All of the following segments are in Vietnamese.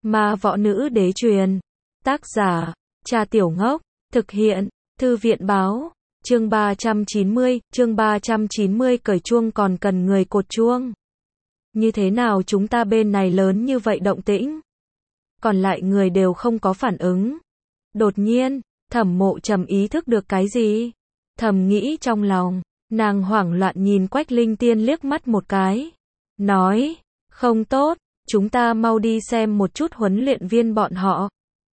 Ma võ nữ đế truyền. Tác giả, Trà Tiểu Ngốc. Thực hiện, Thư viện báo. Chương 390, cởi chuông còn cần người cột chuông. Như thế nào chúng ta bên này lớn như vậy động tĩnh? Còn lại người đều không có phản ứng. Đột nhiên, Thẩm Mộ Trầm ý thức được cái gì? Thầm nghĩ trong lòng, nàng hoảng loạn nhìn Quách Linh Tiên liếc mắt một cái. Nói, không tốt, chúng ta mau đi xem một chút huấn luyện viên bọn họ.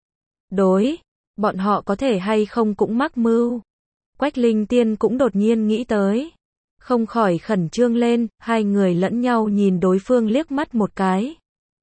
Đối, bọn họ có thể hay không cũng mắc mưu. Quách Linh Tiên cũng đột nhiên nghĩ tới. Không khỏi khẩn trương lên, hai người lẫn nhau nhìn đối phương liếc mắt một cái.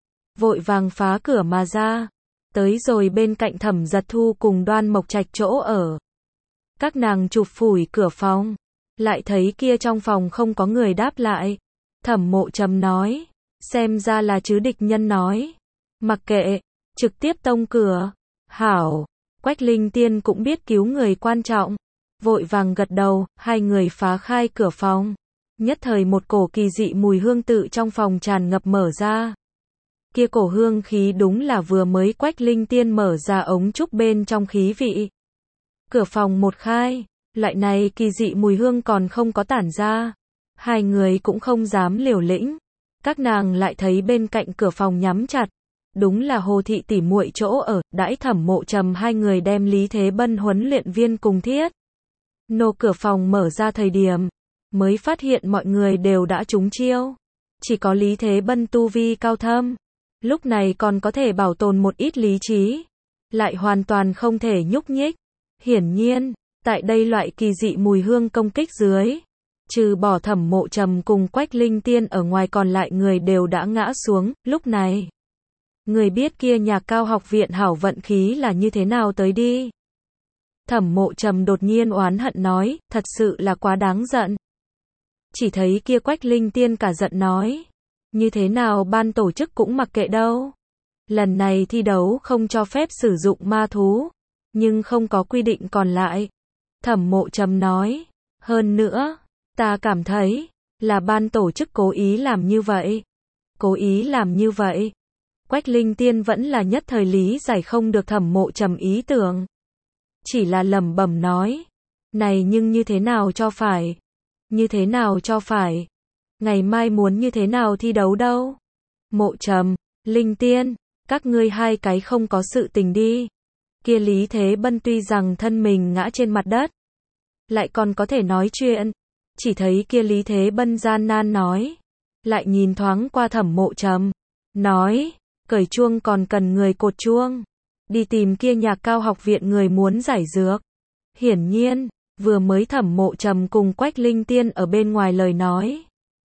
Vội vàng phá cửa mà ra. Tới rồi bên cạnh Thẩm Giật Thu cùng Đoan Mộc Trạch chỗ ở. Các nàng chụp phủi cửa phòng. Lại thấy kia trong phòng không có người đáp lại. Thẩm Mộ Trầm nói. Xem ra là chứ địch nhân nói. Mặc kệ, trực tiếp tông cửa. Hảo, Quách Linh Tiên cũng biết cứu người quan trọng. Vội vàng gật đầu, hai người phá khai cửa phòng. Nhất thời một cổ kỳ dị mùi hương tự trong phòng tràn ngập mở ra. Kia cổ hương khí đúng là vừa mới Quách Linh Tiên mở ra ống trúc bên trong khí vị. Cửa phòng một khai, loại này kỳ dị mùi hương còn không có tản ra. Hai người cũng không dám liều lĩnh. Các nàng lại thấy bên cạnh cửa phòng nhắm chặt. Đúng là Hồ thị tỷ muội chỗ ở, đãi Thẩm Mộ Trầm hai người đem Lý Thế Bân huấn luyện viên cùng thiết. Nô cửa phòng mở ra thời điểm, mới phát hiện mọi người đều đã trúng chiêu. Chỉ có Lý Thế Bân tu vi cao thâm, lúc này còn có thể bảo tồn một ít lý trí, lại hoàn toàn không thể nhúc nhích. Hiển nhiên, tại đây loại kỳ dị mùi hương công kích dưới, trừ bỏ Thẩm Mộ Trầm cùng Quách Linh Tiên ở ngoài còn lại người đều đã ngã xuống. Lúc này, người biết kia Nhạc Cao học viện hảo vận khí là như thế nào tới đi. Thẩm Mộ Trầm đột nhiên oán hận nói, thật sự là quá đáng giận. Chỉ thấy kia Quách Linh Tiên cả giận nói, như thế nào ban tổ chức cũng mặc kệ đâu. Lần này thi đấu không cho phép sử dụng ma thú, nhưng không có quy định còn lại. Thẩm Mộ Trầm nói, hơn nữa, ta cảm thấy, là ban tổ chức cố ý làm như vậy. Cố ý làm như vậy. Quách Linh Tiên vẫn là nhất thời lý giải không được Thẩm Mộ Trầm ý tưởng. Chỉ là lẩm bẩm nói, này nhưng như thế nào cho phải? Như thế nào cho phải? Ngày mai muốn như thế nào thi đấu đâu? Mộ Trầm, Linh Tiên, các ngươi hai cái không có sự tình đi. Kia Lý Thế Bân tuy rằng thân mình ngã trên mặt đất, lại còn có thể nói chuyện. Chỉ thấy kia Lý Thế Bân gian nan nói, lại nhìn thoáng qua Thẩm Mộ Trầm, nói, cởi chuông còn cần người cột chuông. Đi tìm kia Nhạc Cao học viện người muốn giải dược. Hiển nhiên, vừa mới Thẩm Mộ Trầm cùng Quách Linh Tiên ở bên ngoài lời nói,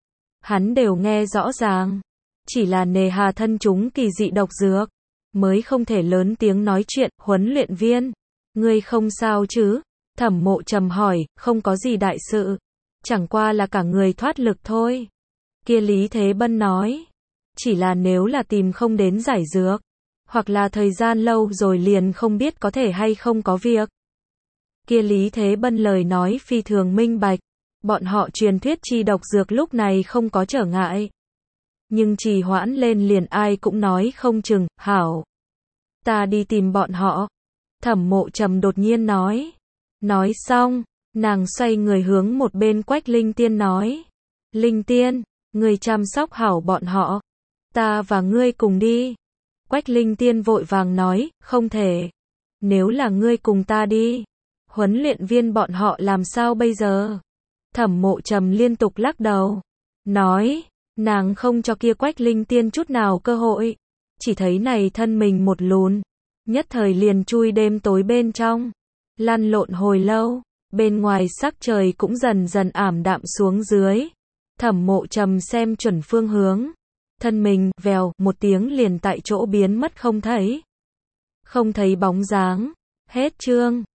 hắn đều nghe rõ ràng. Chỉ là nề hà thân chúng kỳ dị độc dược, mới không thể lớn tiếng nói chuyện. Huấn luyện viên, ngươi không sao chứ? Thẩm Mộ Trầm hỏi. Không có gì đại sự, chẳng qua là cả người thoát lực thôi. Kia Lý Thế Bân nói, chỉ là nếu là tìm không đến giải dược, hoặc là thời gian lâu rồi liền không biết có thể hay không có việc. Kia Lý Thế Bân lời nói phi thường minh bạch, bọn họ truyền thuyết chi độc dược lúc này không có trở ngại. Nhưng trì hoãn lên liền ai cũng nói không chừng. Hảo, ta đi tìm bọn họ. Thẩm Mộ Trầm đột nhiên nói. Nói xong, nàng xoay người hướng một bên Quách Linh Tiên nói. Linh Tiên, ngươi chăm sóc hảo bọn họ. Ta và ngươi cùng đi. Quách Linh Tiên vội vàng nói, không thể. Nếu là ngươi cùng ta đi, huấn luyện viên bọn họ làm sao bây giờ? Thẩm Mộ Trầm liên tục lắc đầu. Nói, nàng không cho kia Quách Linh Tiên chút nào cơ hội. Chỉ thấy này thân mình một lún, nhất thời liền chui đêm tối bên trong. Lăn lộn hồi lâu, bên ngoài sắc trời cũng dần dần ảm đạm xuống dưới. Thẩm Mộ Trầm xem chuẩn phương hướng. Thân mình, vèo, một tiếng liền tại chỗ biến mất không thấy. Không thấy bóng dáng. Hết chương.